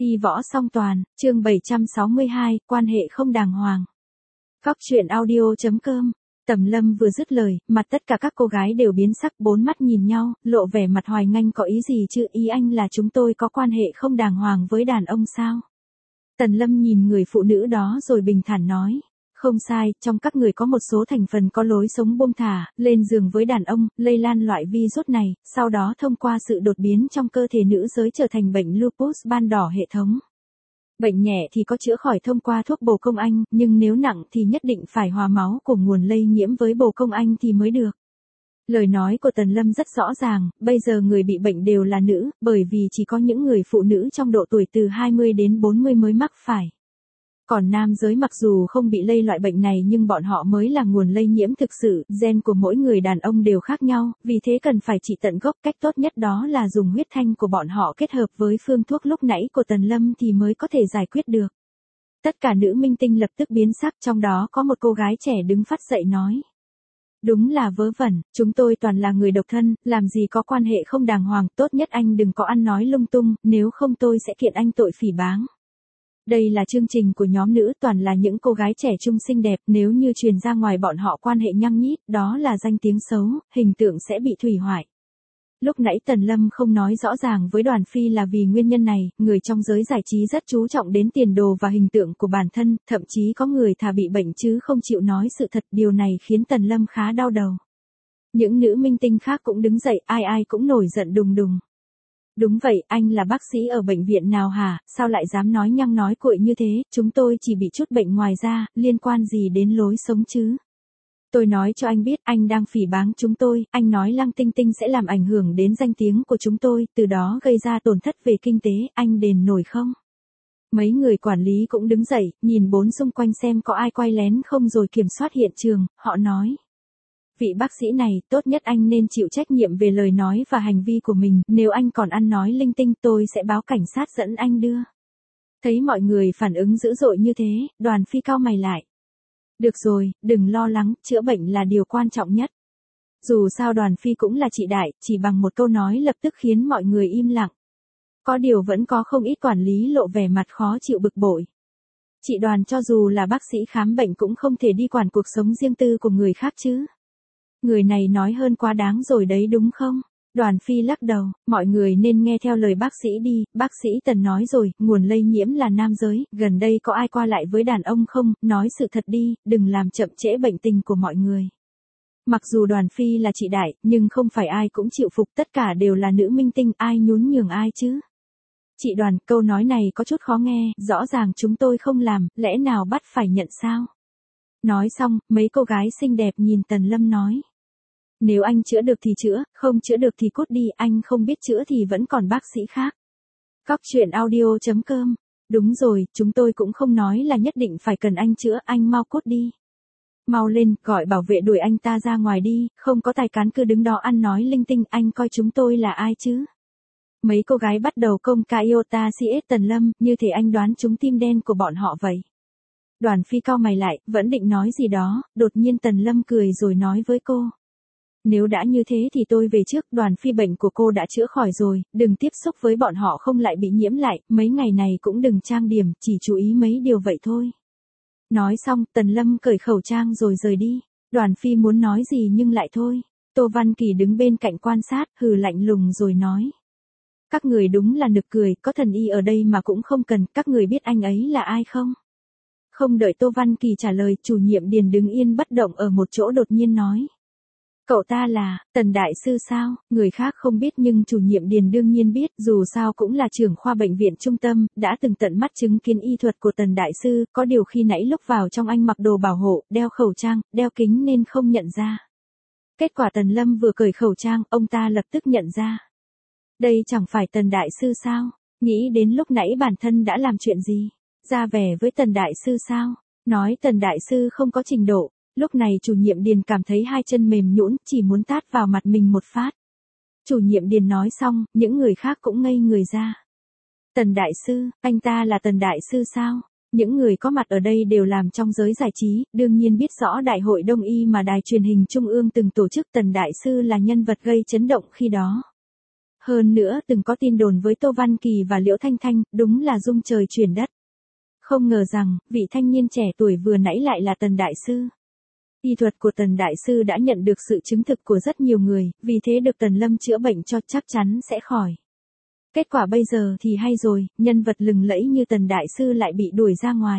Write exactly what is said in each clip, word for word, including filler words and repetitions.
Y võ song toàn, chương bảy trăm sáu mươi hai, quan hệ không đàng hoàng. Góc truyện audio chấm com. Tầm Lâm vừa dứt lời, mặt tất cả các cô gái đều biến sắc, bốn mắt nhìn nhau, lộ vẻ mặt hoài nganh. Có ý gì chứ? Ý anh là chúng tôi có quan hệ không đàng hoàng với đàn ông sao? Tần Lâm nhìn người phụ nữ đó rồi bình thản nói. Không sai, trong các người có một số thành phần có lối sống buông thả, lên giường với đàn ông, lây lan loại virus này, sau đó thông qua sự đột biến trong cơ thể nữ giới trở thành bệnh lupus ban đỏ hệ thống. Bệnh nhẹ thì có chữa khỏi thông qua thuốc bồ công anh, nhưng nếu nặng thì nhất định phải hòa máu của nguồn lây nhiễm với bồ công anh thì mới được. Lời nói của Tần Lâm rất rõ ràng, bây giờ người bị bệnh đều là nữ, bởi vì chỉ có những người phụ nữ trong độ tuổi từ hai mươi đến bốn mươi mới mắc phải. Còn nam giới mặc dù không bị lây loại bệnh này nhưng bọn họ mới là nguồn lây nhiễm thực sự, gen của mỗi người đàn ông đều khác nhau, vì thế cần phải trị tận gốc. Cách tốt nhất đó là dùng huyết thanh của bọn họ kết hợp với phương thuốc lúc nãy của Tần Lâm thì mới có thể giải quyết được. Tất cả nữ minh tinh lập tức biến sắc, trong đó có một cô gái trẻ đứng phắt dậy nói. Đúng là vớ vẩn, chúng tôi toàn là người độc thân, làm gì có quan hệ không đàng hoàng, tốt nhất anh đừng có ăn nói lung tung, nếu không tôi sẽ kiện anh tội phỉ báng. Đây là chương trình của nhóm nữ, toàn là những cô gái trẻ trung xinh đẹp, nếu như truyền ra ngoài bọn họ quan hệ nhăng nhít, đó là danh tiếng xấu, hình tượng sẽ bị hủy hoại. Lúc nãy Tần Lâm không nói rõ ràng với Đoàn Phi là vì nguyên nhân này, người trong giới giải trí rất chú trọng đến tiền đồ và hình tượng của bản thân, thậm chí có người thà bị bệnh chứ không chịu nói sự thật, điều này khiến Tần Lâm khá đau đầu. Những nữ minh tinh khác cũng đứng dậy, ai ai cũng nổi giận đùng đùng. Đúng vậy, anh là bác sĩ ở bệnh viện nào hả, sao lại dám nói nhăng nói cuội như thế, chúng tôi chỉ bị chút bệnh ngoài da, liên quan gì đến lối sống chứ? Tôi nói cho anh biết, anh đang phỉ báng chúng tôi, anh nói Lăng Tinh Tinh sẽ làm ảnh hưởng đến danh tiếng của chúng tôi, từ đó gây ra tổn thất về kinh tế, anh đền nổi không? Mấy người quản lý cũng đứng dậy, nhìn bốn xung quanh xem có ai quay lén không rồi kiểm soát hiện trường, họ nói. Vị bác sĩ này, tốt nhất anh nên chịu trách nhiệm về lời nói và hành vi của mình, nếu anh còn ăn nói linh tinh tôi sẽ báo cảnh sát dẫn anh đưa. Thấy mọi người phản ứng dữ dội như thế, Đoàn Phi cau mày lại. Được rồi, đừng lo lắng, chữa bệnh là điều quan trọng nhất. Dù sao Đoàn Phi cũng là chị đại, chỉ bằng một câu nói lập tức khiến mọi người im lặng. Có điều vẫn có không ít quản lý lộ vẻ mặt khó chịu bực bội. Chị Đoàn cho dù là bác sĩ khám bệnh cũng không thể đi quản cuộc sống riêng tư của người khác chứ. Người này nói hơn quá đáng rồi đấy đúng không? Đoàn Phi lắc đầu, mọi người nên nghe theo lời bác sĩ đi, bác sĩ Tần nói rồi, nguồn lây nhiễm là nam giới, gần đây có ai qua lại với đàn ông không, nói sự thật đi, đừng làm chậm trễ bệnh tình của mọi người. Mặc dù Đoàn Phi là chị đại, nhưng không phải ai cũng chịu phục, tất cả đều là nữ minh tinh, ai nhún nhường ai chứ? Chị Đoàn, câu nói này có chút khó nghe, rõ ràng chúng tôi không làm, lẽ nào bắt phải nhận sao? Nói xong, mấy cô gái xinh đẹp nhìn Tần Lâm nói. Nếu anh chữa được thì chữa, không chữa được thì cút đi, anh không biết chữa thì vẫn còn bác sĩ khác. Góc truyện audio chấm com. Đúng rồi, chúng tôi cũng không nói là nhất định phải cần anh chữa, anh mau cút đi. Mau lên, gọi bảo vệ đuổi anh ta ra ngoài đi, không có tài cán cứ đứng đó ăn nói linh tinh, anh coi chúng tôi là ai chứ? Mấy cô gái bắt đầu công ca iota xê ét Tần Lâm, như thể anh đoán trúng tim đen của bọn họ vậy. Đoàn Phi cau mày lại, vẫn định nói gì đó, đột nhiên Tần Lâm cười rồi nói với cô. Nếu đã như thế thì tôi về trước, Đoàn Phi bệnh của cô đã chữa khỏi rồi, đừng tiếp xúc với bọn họ không lại bị nhiễm lại, mấy ngày này cũng đừng trang điểm, chỉ chú ý mấy điều vậy thôi. Nói xong, Tần Lâm cởi khẩu trang rồi rời đi, Đoàn Phi muốn nói gì nhưng lại thôi. Tô Văn Kỳ đứng bên cạnh quan sát, hừ lạnh lùng rồi nói. Các người đúng là nực cười, có thần y ở đây mà cũng không cần, các người biết anh ấy là ai không? Không đợi Tô Văn Kỳ trả lời, chủ nhiệm Điền đứng yên bất động ở một chỗ đột nhiên nói. Cậu ta là, Tần Đại Sư sao, người khác không biết nhưng chủ nhiệm Điền đương nhiên biết, dù sao cũng là trưởng khoa bệnh viện trung tâm, đã từng tận mắt chứng kiến y thuật của Tần Đại Sư, có điều khi nãy lúc vào trong anh mặc đồ bảo hộ, đeo khẩu trang, đeo kính nên không nhận ra. Kết quả Tần Lâm vừa cởi khẩu trang, ông ta lập tức nhận ra. Đây chẳng phải Tần Đại Sư sao, nghĩ đến lúc nãy bản thân đã làm chuyện gì, ra vẻ với Tần Đại Sư sao, nói Tần Đại Sư không có trình độ. Lúc này chủ nhiệm Điền cảm thấy hai chân mềm nhũn, chỉ muốn tát vào mặt mình một phát. Chủ nhiệm Điền nói xong, những người khác cũng ngây người ra. Tần Đại Sư, anh ta là Tần Đại Sư sao? Những người có mặt ở đây đều làm trong giới giải trí, đương nhiên biết rõ Đại hội Đông y mà đài truyền hình Trung ương từng tổ chức. Tần Đại Sư là nhân vật gây chấn động khi đó. Hơn nữa từng có tin đồn với Tô Văn Kỳ và Liễu Thanh Thanh, đúng là rung trời chuyển đất. Không ngờ rằng, vị thanh niên trẻ tuổi vừa nãy lại là Tần Đại Sư. Y thuật của Tần Đại Sư đã nhận được sự chứng thực của rất nhiều người, vì thế được Tần Lâm chữa bệnh cho chắc chắn sẽ khỏi. Kết quả bây giờ thì hay rồi, nhân vật lừng lẫy như Tần Đại Sư lại bị đuổi ra ngoài.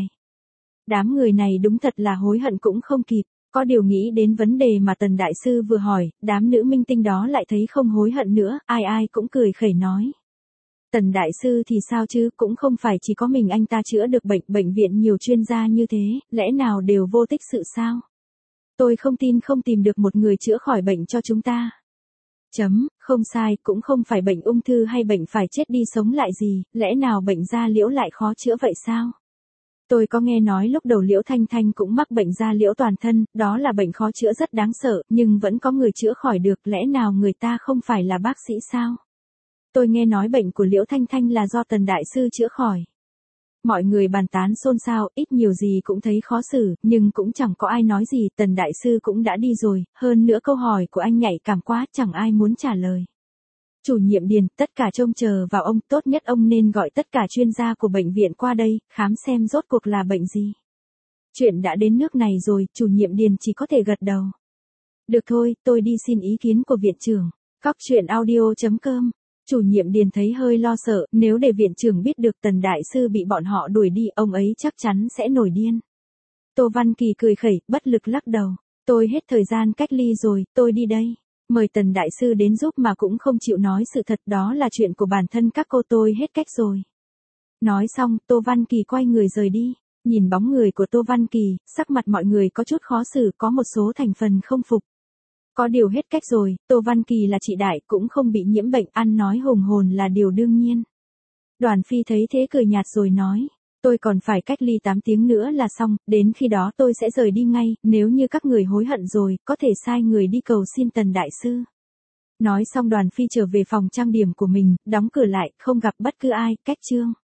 Đám người này đúng thật là hối hận cũng không kịp, có điều nghĩ đến vấn đề mà Tần Đại Sư vừa hỏi, đám nữ minh tinh đó lại thấy không hối hận nữa, ai ai cũng cười khẩy nói. Tần Đại Sư thì sao chứ, cũng không phải chỉ có mình anh ta chữa được bệnh, bệnh viện nhiều chuyên gia như thế, lẽ nào đều vô tích sự sao? Tôi không tin không tìm được một người chữa khỏi bệnh cho chúng ta. Chấm, không sai, cũng không phải bệnh ung thư hay bệnh phải chết đi sống lại gì, lẽ nào bệnh da liễu lại khó chữa vậy sao? Tôi có nghe nói lúc đầu Liễu Thanh Thanh cũng mắc bệnh da liễu toàn thân, đó là bệnh khó chữa rất đáng sợ, nhưng vẫn có người chữa khỏi được, lẽ nào người ta không phải là bác sĩ sao? Tôi nghe nói bệnh của Liễu Thanh Thanh là do Tần Đại Sư chữa khỏi. Mọi người bàn tán xôn xao, ít nhiều gì cũng thấy khó xử, nhưng cũng chẳng có ai nói gì, Tần Đại Sư cũng đã đi rồi, hơn nữa câu hỏi của anh nhạy cảm quá, chẳng ai muốn trả lời. Chủ nhiệm Điền, tất cả trông chờ vào ông, tốt nhất ông nên gọi tất cả chuyên gia của bệnh viện qua đây, khám xem rốt cuộc là bệnh gì. Chuyện đã đến nước này rồi, chủ nhiệm Điền chỉ có thể gật đầu. Được thôi, tôi đi xin ý kiến của viện trưởng. Cóc truyện audio chấm com. Chủ nhiệm Điền thấy hơi lo sợ, nếu để viện trưởng biết được Tần Đại Sư bị bọn họ đuổi đi, ông ấy chắc chắn sẽ nổi điên. Tô Văn Kỳ cười khẩy, bất lực lắc đầu. Tôi hết thời gian cách ly rồi, tôi đi đây. Mời Tần Đại Sư đến giúp mà cũng không chịu nói sự thật, đó là chuyện của bản thân các cô, tôi hết cách rồi. Nói xong, Tô Văn Kỳ quay người rời đi. Nhìn bóng người của Tô Văn Kỳ, sắc mặt mọi người có chút khó xử, có một số thành phần không phục. Có điều hết cách rồi, Tô Văn Kỳ là chị đại, cũng không bị nhiễm bệnh, ăn nói hùng hồn là điều đương nhiên. Đoàn Phi thấy thế cười nhạt rồi nói, tôi còn phải cách ly tám tiếng nữa là xong, đến khi đó tôi sẽ rời đi ngay, nếu như các người hối hận rồi, có thể sai người đi cầu xin Tần Đại Sư. Nói xong Đoàn Phi trở về phòng trang điểm của mình, đóng cửa lại, không gặp bất cứ ai, cách chương.